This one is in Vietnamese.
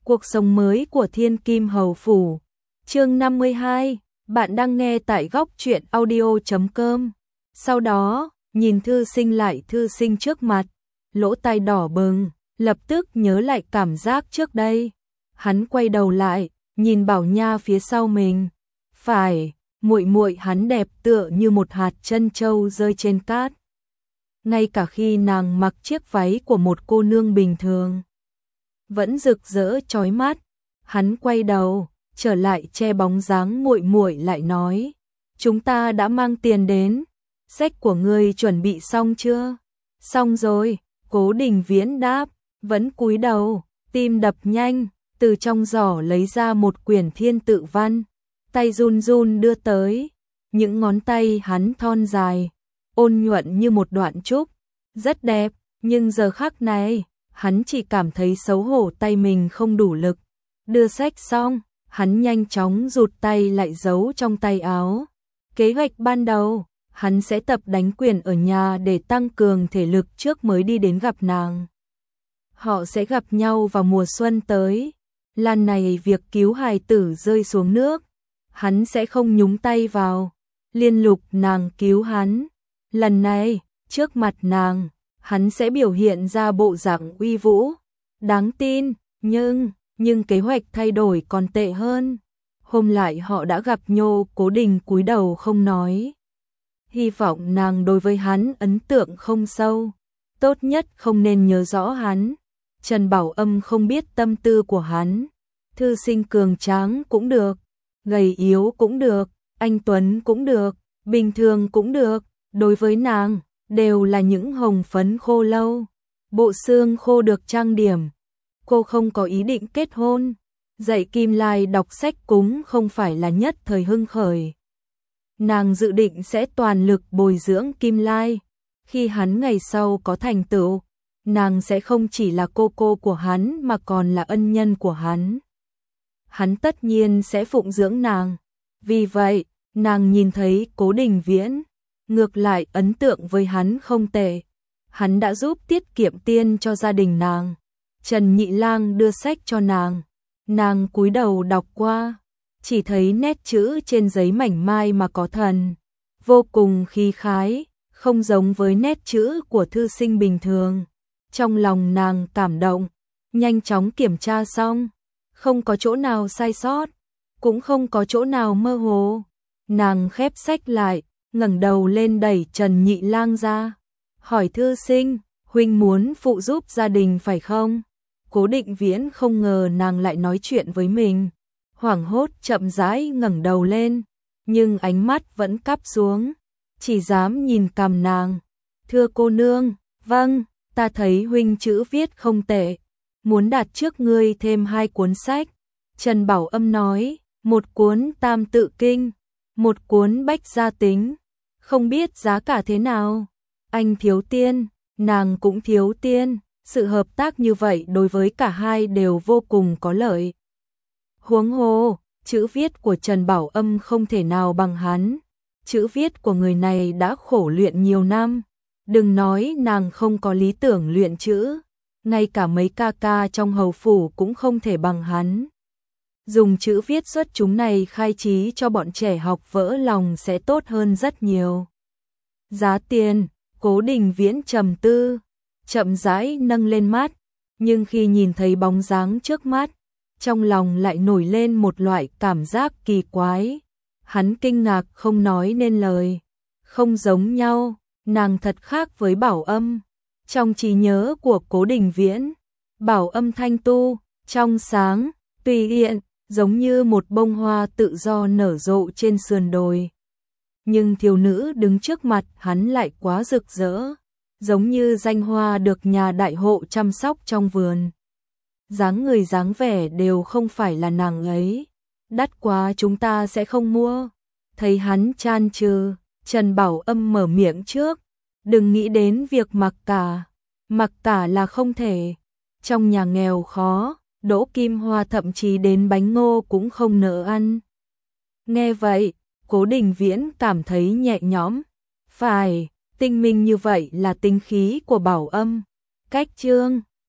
Cuộc sống mới của Thiên Kim Hầu Phủ. Chương 52, bạn đang nghe tại góc truyện audio.com. Sau đó, nhìn thư sinh trước mặt, lỗ tai đỏ bừng, lập tức nhớ lại cảm giác trước đây. Hắn quay đầu lại, nhìn Bảo Nha phía sau mình. Phải, muội muội hắn đẹp tựa như một hạt trân châu rơi trên cát. Ngay cả khi nàng mặc chiếc váy của một cô nương bình thường, vẫn rực rỡ chói mắt. Hắn quay đầu, trở lại che bóng dáng muội muội lại nói: "Chúng ta đã mang tiền đến, sách của ngươi chuẩn bị xong chưa?" "Xong rồi." Cố Đình Viễn đáp, vẫn cúi đầu, tim đập nhanh, từ trong giỏ lấy ra một quyển thiên tự văn, tay run run đưa tới. Những ngón tay hắn thon dài, ôn nhuận như một đoạn trúc, rất đẹp, nhưng giờ khắc này, hắn chỉ cảm thấy xấu hổ tay mình không đủ lực. Đưa sách xong, hắn nhanh chóng rụt tay lại giấu trong tay áo. Kế hoạch ban đầu, hắn sẽ tập đánh quyền ở nhà để tăng cường thể lực trước mới đi đến gặp nàng. Họ sẽ gặp nhau vào mùa xuân tới. Lần này việc cứu hài tử rơi xuống nước, hắn sẽ không nhúng tay vào. Liên Lục nàng cứu hắn. Lần này, trước mặt nàng, hắn sẽ biểu hiện ra bộ dạng uy vũ, đáng tin, nhưng kế hoạch thay đổi còn tệ hơn. Hôm lại họ đã gặp Nhô, Cố Đình cúi đầu không nói. Hy vọng nàng đối với hắn ấn tượng không sâu, tốt nhất không nên nhớ rõ hắn. Trần Bảo Âm không biết tâm tư của hắn. Thư sinh cường tráng cũng được, gầy yếu cũng được, anh tuấn cũng được, bình thường cũng được, đối với nàng đều là những hồng phấn khô lâu, bộ xương khô được trang điểm. Cô không có ý định kết hôn, dạy Kim Lai đọc sách cũng không phải là nhất thời hưng khởi. Nàng dự định sẽ toàn lực bồi dưỡng Kim Lai, khi hắn ngày sau có thành tựu, nàng sẽ không chỉ là cô của hắn mà còn là ân nhân của hắn. Hắn tất nhiên sẽ phụng dưỡng nàng. Vì vậy, nàng nhìn thấy Cố Đình Viễn, ngược lại ấn tượng với hắn không tệ. Hắn đã giúp tiết kiệm tiền cho gia đình nàng. Trần Nhị Lang đưa sách cho nàng cúi đầu đọc qua, chỉ thấy nét chữ trên giấy mảnh mai mà có thần, vô cùng khí khái, không giống với nét chữ của thư sinh bình thường. Trong lòng nàng cảm động, nhanh chóng kiểm tra xong, không có chỗ nào sai sót, cũng không có chỗ nào mơ hồ. Nàng khép sách lại, ngẩng đầu lên đẩy Trần Nhị Lang ra, hỏi thư sinh: "Huynh muốn phụ giúp gia đình phải không?" Cố Định Viễn không ngờ nàng lại nói chuyện với mình, hoảng hốt chậm rãi ngẩng đầu lên, nhưng ánh mắt vẫn cắp xuống, chỉ dám nhìn cằm nàng. "Thưa cô nương, vâng, ta thấy huynh chữ viết không tệ, muốn đặt trước ngươi thêm 2 cuốn sách." Trần Bảo Âm nói, "1 cuốn Tam Tự Kinh, 1 cuốn Bách Gia Tính, không biết giá cả thế nào?" Anh thiếu tiền, nàng cũng thiếu tiền, sự hợp tác như vậy đối với cả hai đều vô cùng có lợi. Huống hồ, chữ viết của Trần Bảo Âm không thể nào bằng hắn. Chữ viết của người này đã khổ luyện nhiều năm. Đừng nói nàng không có lý tưởng luyện chữ, ngay cả mấy ca ca trong hầu phủ cũng không thể bằng hắn. Dùng chữ viết xuất chúng này khai trí cho bọn trẻ học vỡ lòng sẽ tốt hơn rất nhiều. Giá tiền, Cố Đình Viễn trầm tư, chậm rãi nâng lên mắt, nhưng khi nhìn thấy bóng dáng trước mắt, trong lòng lại nổi lên một loại cảm giác kỳ quái. Hắn kinh ngạc không nói nên lời. Không giống nhau, nàng thật khác với Bảo Âm. Trong trí nhớ của Cố Đình Viễn, Bảo Âm thanh tu, trong sáng, tùy tiện, giống như một bông hoa tự do nở rộ trên sườn đồi. Nhưng thiếu nữ đứng trước mặt hắn lại quá rực rỡ, giống như danh hoa được nhà đại hộ chăm sóc trong vườn. Dáng người dáng vẻ đều không phải là nàng ấy. "Đắt quá chúng ta sẽ không mua." Thấy hắn chan chừ, Trần Bảo Âm mở miệng trước: "Đừng nghĩ đến việc mặc cả là không thể. Trong nhà nghèo khó, Đỗ Kim Hoa thậm chí đến bánh ngô cũng không nỡ ăn." Nghe vậy, Cố Đình Viễn cảm thấy nhẹ nhõm. Phải, tinh minh như vậy là tính khí của Bảo Âm. Cách chương